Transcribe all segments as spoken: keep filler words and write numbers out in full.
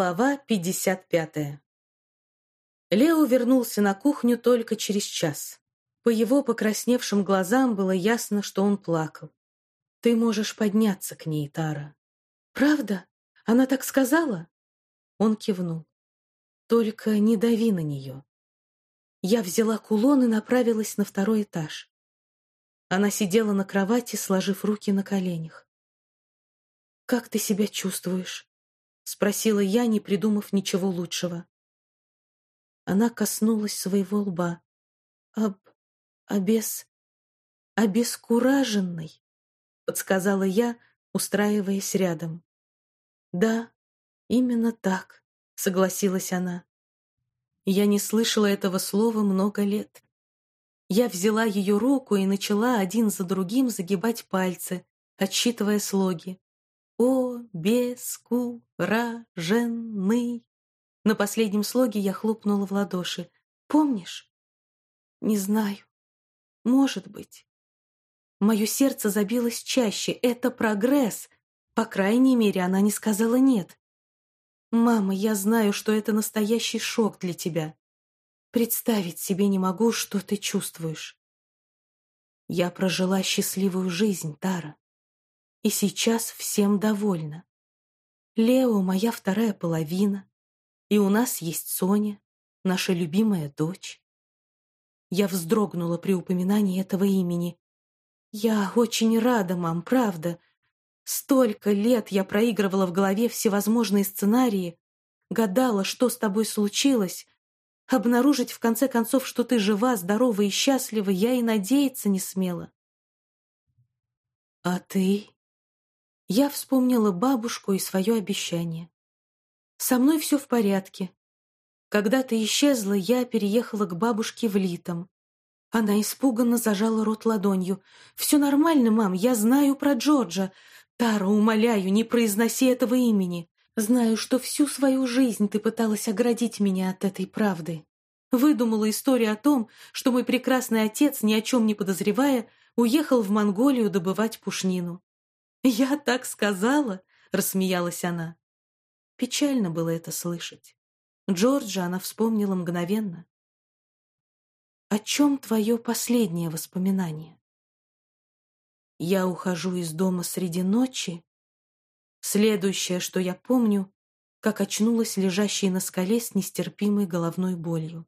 Глава пятьдесят пятая. Лео вернулся на кухню только через час. По его покрасневшим глазам было ясно, что он плакал. «Ты можешь подняться к ней, Тара». «Правда? Она так сказала?» Он кивнул. «Только не дави на нее». Я взяла кулон и направилась на второй этаж. Она сидела на кровати, сложив руки на коленях. «Как ты себя чувствуешь?» — спросила я, не придумав ничего лучшего. Она коснулась своего лба. «Об... обес... обескураженный», — подсказала я, устраиваясь рядом. «Да, именно так», — согласилась она. Я не слышала этого слова много лет. Я взяла ее руку и начала один за другим загибать пальцы, отсчитывая слоги. «О-бес-ку-ра-жен-ный». На последнем слоге я хлопнула в ладоши. «Помнишь?» «Не знаю. Может быть». Мое сердце забилось чаще. Это прогресс. По крайней мере, она не сказала «нет». «Мама, я знаю, что это настоящий шок для тебя. Представить себе не могу, что ты чувствуешь». Я прожила счастливую жизнь, Тара. И сейчас всем довольна. Лео — моя вторая половина, и у нас есть Соня, наша любимая дочь. Я вздрогнула при упоминании этого имени. Я очень рада, мам, правда. Столько лет я проигрывала в голове всевозможные сценарии, гадала, что с тобой случилось. Обнаружить, в конце концов, что ты жива, здорова и счастлива, я и надеяться не смела. А ты? Я вспомнила бабушку и свое обещание. Со мной все в порядке. Когда ты исчезла, я переехала к бабушке в Литом. Она испуганно зажала рот ладонью. «Все нормально, мам, я знаю про Джорджа. Тара, умоляю, не произноси этого имени. Знаю, что всю свою жизнь ты пыталась оградить меня от этой правды. Выдумала историю о том, что мой прекрасный отец, ни о чем не подозревая, уехал в Монголию добывать пушнину». «Я так сказала?» — рассмеялась она. Печально было это слышать. Джорджа она вспомнила мгновенно. «О чем твое последнее воспоминание?» Я ухожу из дома среди ночи. Следующее, что я помню, как очнулась лежащей на скале с нестерпимой головной болью.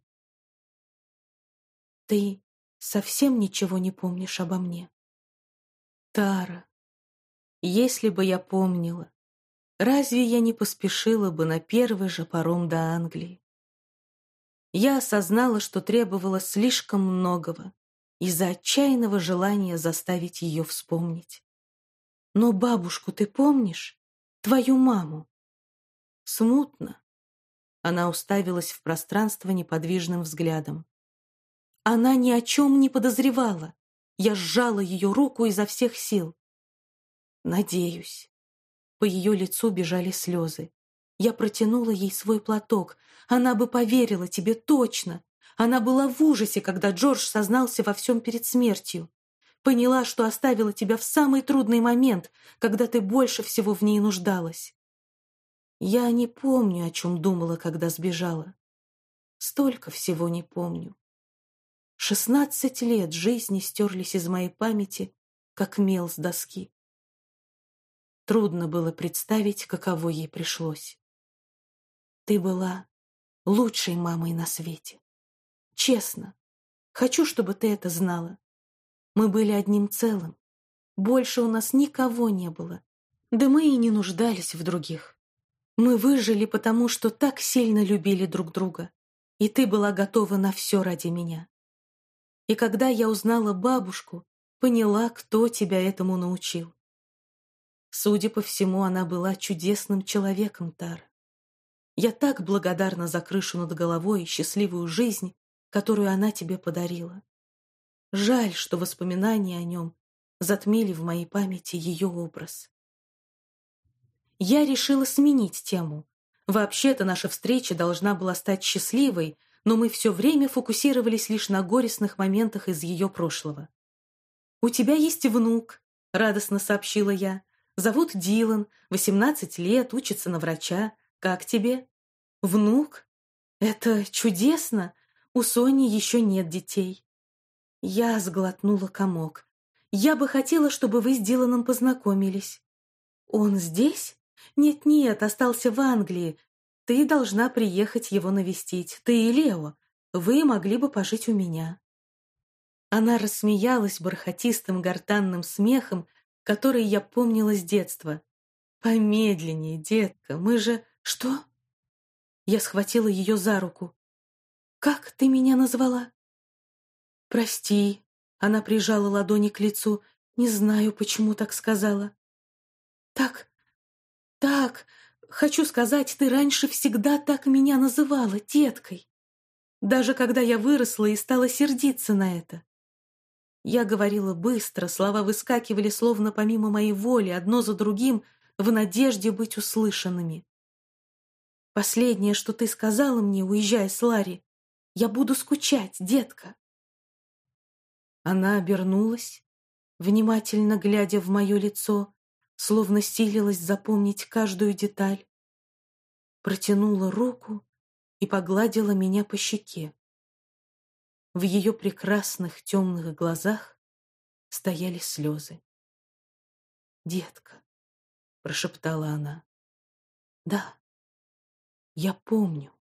«Ты совсем ничего не помнишь обо мне?» «Тара, если бы я помнила, разве я не поспешила бы на первый же паром до Англии?» Я осознала, что требовала слишком многого из-за отчаянного желания заставить ее вспомнить. «Но бабушку ты помнишь? Твою маму?» «Смутно». Она уставилась в пространство неподвижным взглядом. Она ни о чем не подозревала. Я сжала ее руку изо всех сил. «Надеюсь». По ее лицу бежали слезы. Я протянула ей свой платок. Она бы поверила тебе точно. Она была в ужасе, когда Джордж сознался во всем перед смертью. Поняла, что оставила тебя в самый трудный момент, когда ты больше всего в ней нуждалась. Я не помню, о чем думала, когда сбежала. Столько всего не помню. Шестнадцать лет жизни стерлись из моей памяти, как мел с доски. Трудно было представить, каково ей пришлось. Ты была лучшей мамой на свете. Честно. Хочу, чтобы ты это знала. Мы были одним целым. Больше у нас никого не было. Да мы и не нуждались в других. Мы выжили, потому что так сильно любили друг друга. И ты была готова на все ради меня. И когда я узнала бабушку, поняла, кто тебя этому научил. Судя по всему, она была чудесным человеком, Тара. Я так благодарна за крышу над головой и счастливую жизнь, которую она тебе подарила. Жаль, что воспоминания о нем затмили в моей памяти ее образ. Я решила сменить тему. Вообще-то наша встреча должна была стать счастливой, но мы все время фокусировались лишь на горестных моментах из ее прошлого. «У тебя есть внук», — радостно сообщила я. «Зовут Дилан, восемнадцать лет, учится на врача. Как тебе? Внук? Это чудесно! У Сони еще нет детей». Я сглотнула комок. «Я бы хотела, чтобы вы с Диланом познакомились». «Он здесь?» «Нет-нет, остался в Англии. Ты должна приехать его навестить. Ты и Лео. Вы могли бы пожить у меня». Она рассмеялась бархатистым гортанным смехом, который я помнила с детства. «Помедленнее, детка, мы же...» «Что?» Я схватила ее за руку. «Как ты меня назвала?» «Прости», — она прижала ладони к лицу. «Не знаю, почему так сказала». «Так, так, хочу сказать, ты раньше всегда так меня называла, деткой. Даже когда я выросла и стала сердиться на это». Я говорила быстро, слова выскакивали словно помимо моей воли, одно за другим, в надежде быть услышанными. «Последнее, что ты сказала мне, уезжая с Ларри, я буду скучать, детка». Она обернулась, внимательно глядя в мое лицо, словно силилась запомнить каждую деталь, протянула руку и погладила меня по щеке. В ее прекрасных темных глазах стояли слезы. «Детка», — прошептала она, — «да, я помню».